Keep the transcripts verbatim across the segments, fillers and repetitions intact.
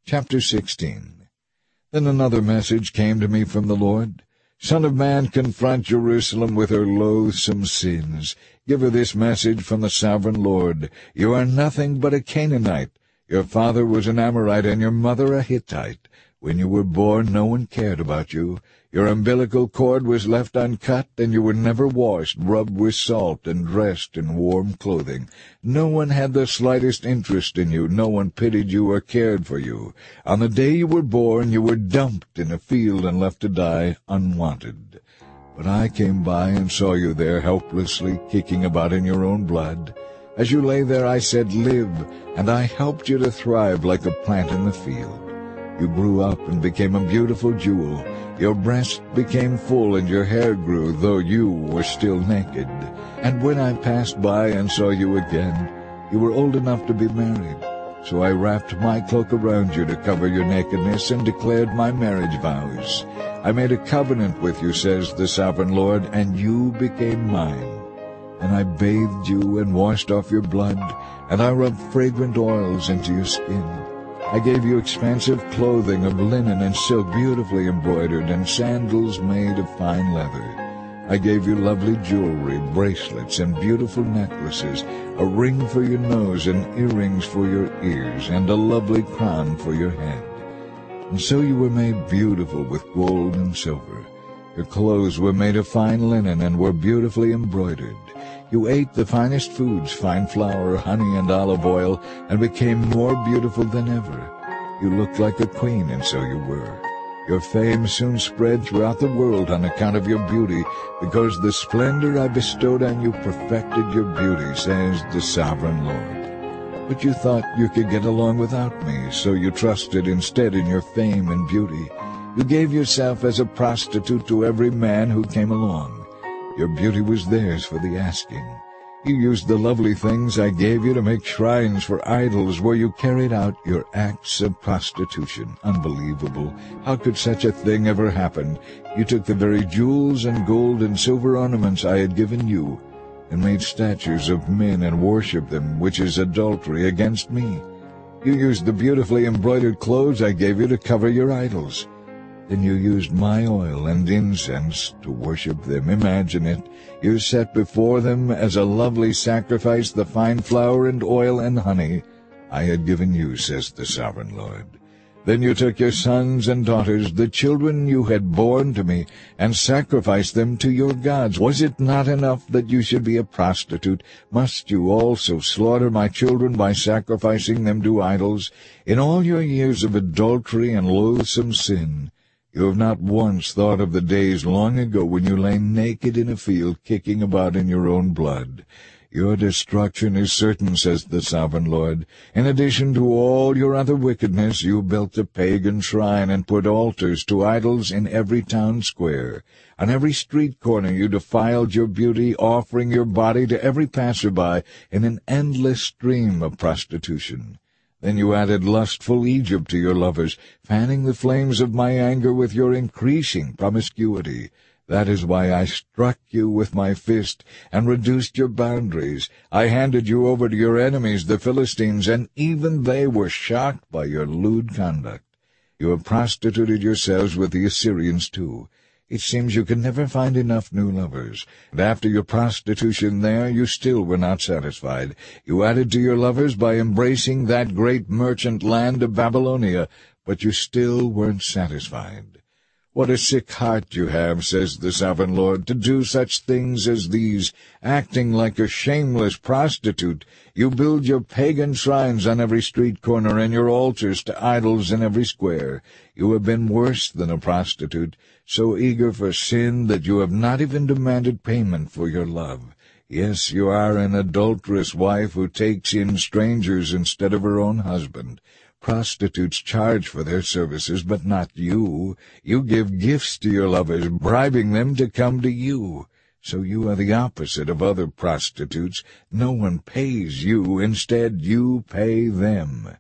Chapter sixteen. Then another message came to me from the Lord. Son of man, confront Jerusalem with her loathsome sins. Give her this message from the sovereign Lord. You are nothing but a Canaanite. Your father was an Amorite and your mother a Hittite. When you were born, no one cared about you. Your umbilical cord was left uncut, and you were never washed, rubbed with salt, and dressed in warm clothing. No one had the slightest interest in you. No one pitied you or cared for you. On the day you were born, you were dumped in a field and left to die unwanted. But I came by and saw you there helplessly kicking about in your own blood. As you lay there, I said, live, and I helped you to thrive like a plant in the field. You grew up and became a beautiful jewel. Your breast became full and your hair grew, though you were still naked. And when I passed by and saw you again, you were old enough to be married. So I wrapped my cloak around you to cover your nakedness and declared my marriage vows. I made a covenant with you, says the sovereign Lord, and you became mine. And I bathed you and washed off your blood, and I rubbed fragrant oils into your skin. I gave you expensive clothing of linen and silk beautifully embroidered, and sandals made of fine leather. I gave you lovely jewelry, bracelets, and beautiful necklaces, a ring for your nose and earrings for your ears, and a lovely crown for your head. And so you were made beautiful with gold and silver. Your clothes were made of fine linen and were beautifully embroidered. You ate the finest foods, fine flour, honey, and olive oil, and became more beautiful than ever. You looked like a queen, and so you were. Your fame soon spread throughout the world on account of your beauty, because the splendor I bestowed on you perfected your beauty, says the sovereign Lord. But you thought you could get along without me, so you trusted instead in your fame and beauty. You gave yourself as a prostitute to every man who came along. Your beauty was theirs for the asking. You used the lovely things I gave you to make shrines for idols where you carried out your acts of prostitution. Unbelievable. How could such a thing ever happen? You took the very jewels and gold and silver ornaments I had given you and made statues of men and worshipped them, which is adultery against me. You used the beautifully embroidered clothes I gave you to cover your idols. Then you used my oil and incense to worship them. Imagine it. You set before them as a lovely sacrifice the fine flour and oil and honey I had given you, says the sovereign Lord. Then you took your sons and daughters, the children you had borne to me, and sacrificed them to your gods. Was it not enough that you should be a prostitute? Must you also slaughter my children by sacrificing them to idols? In all your years of adultery and loathsome sin, you have not once thought of the days long ago when you lay naked in a field, kicking about in your own blood. Your destruction is certain, says the sovereign Lord. In addition to all your other wickedness, you built a pagan shrine and put altars to idols in every town square. On every street corner you defiled your beauty, offering your body to every passerby in an endless stream of prostitution. Then you added lustful Egypt to your lovers, fanning the flames of my anger with your increasing promiscuity. That is why I struck you with my fist and reduced your boundaries. I handed you over to your enemies, the Philistines, and even they were shocked by your lewd conduct. You have prostituted yourselves with the Assyrians too. It seems you could never find enough new lovers. And after your prostitution there, you still were not satisfied. You added to your lovers by embracing that great merchant land of Babylonia, but you still weren't satisfied. What a sick heart you have, says the sovereign Lord, to do such things as these, acting like a shameless prostitute. You build your pagan shrines on every street corner and your altars to idols in every square. You have been worse than a prostitute, so eager for sin that you have not even demanded payment for your love. Yes, you are an adulterous wife who takes in strangers instead of her own husband. Prostitutes charge for their services, but not you. You give gifts to your lovers, bribing them to come to you. So you are the opposite of other prostitutes. No one pays you. Instead, you pay them.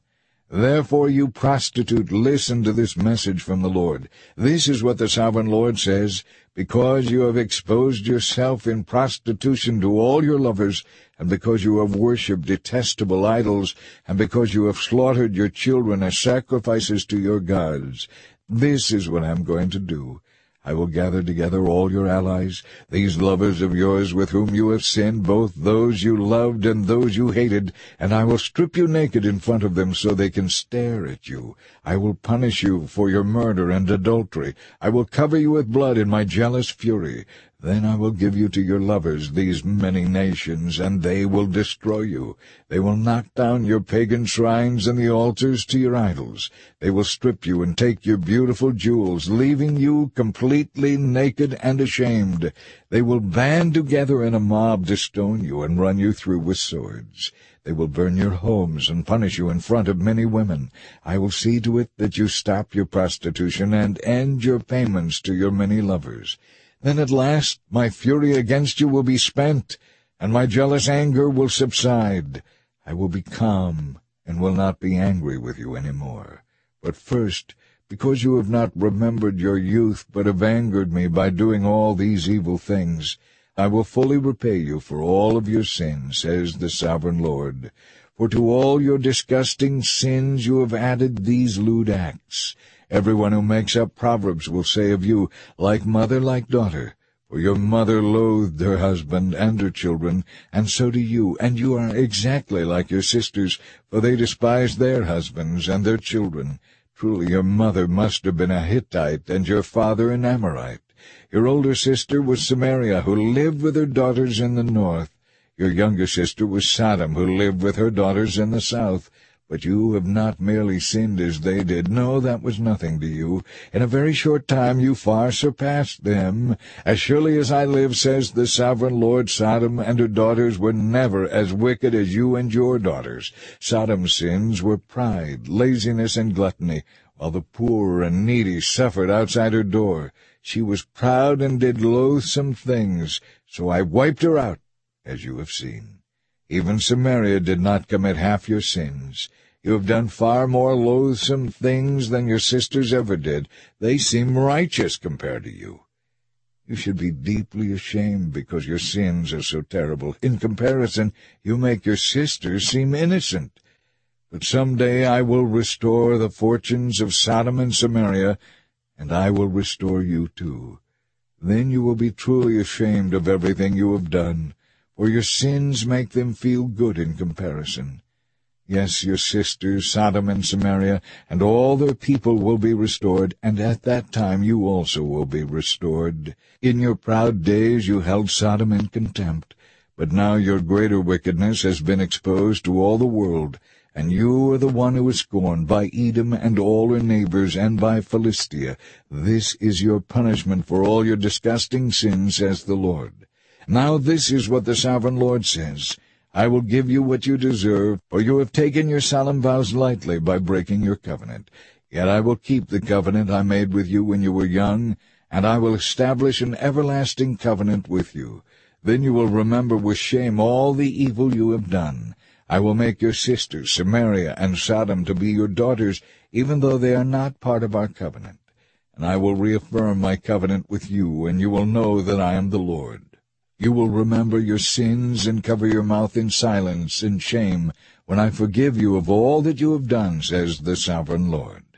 Therefore, you prostitute, listen to this message from the Lord. This is what the sovereign Lord says: because you have exposed yourself in prostitution to all your lovers, and because you have worshipped detestable idols, and because you have slaughtered your children as sacrifices to your gods, this is what I am going to do. I will gather together all your allies, these lovers of yours with whom you have sinned, both those you loved and those you hated, and I will strip you naked in front of them so they can stare at you. I will punish you for your murder and adultery. I will cover you with blood in my jealous fury. Then I will give you to your lovers, these many nations, and they will destroy you. They will knock down your pagan shrines and the altars to your idols. They will strip you and take your beautiful jewels, leaving you completely naked and ashamed. They will band together in a mob to stone you and run you through with swords. They will burn your homes and punish you in front of many women. I will see to it that you stop your prostitution and end your payments to your many lovers. Then at last my fury against you will be spent, and my jealous anger will subside. I will be calm, and will not be angry with you any more. But first, because you have not remembered your youth, but have angered me by doing all these evil things, I will fully repay you for all of your sins, says the sovereign Lord. For to all your disgusting sins you have added these lewd acts. Everyone who makes up proverbs will say of you, like mother, like daughter. For your mother loathed her husband and her children, and so do you, and you are exactly like your sisters, for they despised their husbands and their children. Truly your mother must have been a Hittite, and your father an Amorite. Your older sister was Samaria, who lived with her daughters in the north. Your younger sister was Sodom, who lived with her daughters in the south. But you have not merely sinned as they did. No, that was nothing to you. In a very short time you far surpassed them. As surely as I live, says the sovereign Lord, Sodom and her daughters were never as wicked as you and your daughters. Sodom's sins were pride, laziness, and gluttony, while the poor and needy suffered outside her door. She was proud and did loathsome things, so I wiped her out, as you have seen. Even Samaria did not commit half your sins. You have done far more loathsome things than your sisters ever did. They seem righteous compared to you. You should be deeply ashamed because your sins are so terrible. In comparison, you make your sisters seem innocent. But some day I will restore the fortunes of Sodom and Samaria, and I will restore you too. Then you will be truly ashamed of everything you have done, for your sins make them feel good in comparison. Yes, your sisters, Sodom and Samaria, and all their people will be restored, and at that time you also will be restored. In your proud days you held Sodom in contempt, but now your greater wickedness has been exposed to all the world, and you are the one who is scorned by Edom and all her neighbors, and by Philistia. This is your punishment for all your disgusting sins, says the Lord. Now this is what the sovereign Lord says: I will give you what you deserve, for you have taken your solemn vows lightly by breaking your covenant. Yet I will keep the covenant I made with you when you were young, and I will establish an everlasting covenant with you. Then you will remember with shame all the evil you have done. I will make your sisters, Samaria and Sodom, to be your daughters, even though they are not part of our covenant. And I will reaffirm my covenant with you, and you will know that I am the Lord. You will remember your sins and cover your mouth in silence and shame when I forgive you of all that you have done, says the sovereign Lord.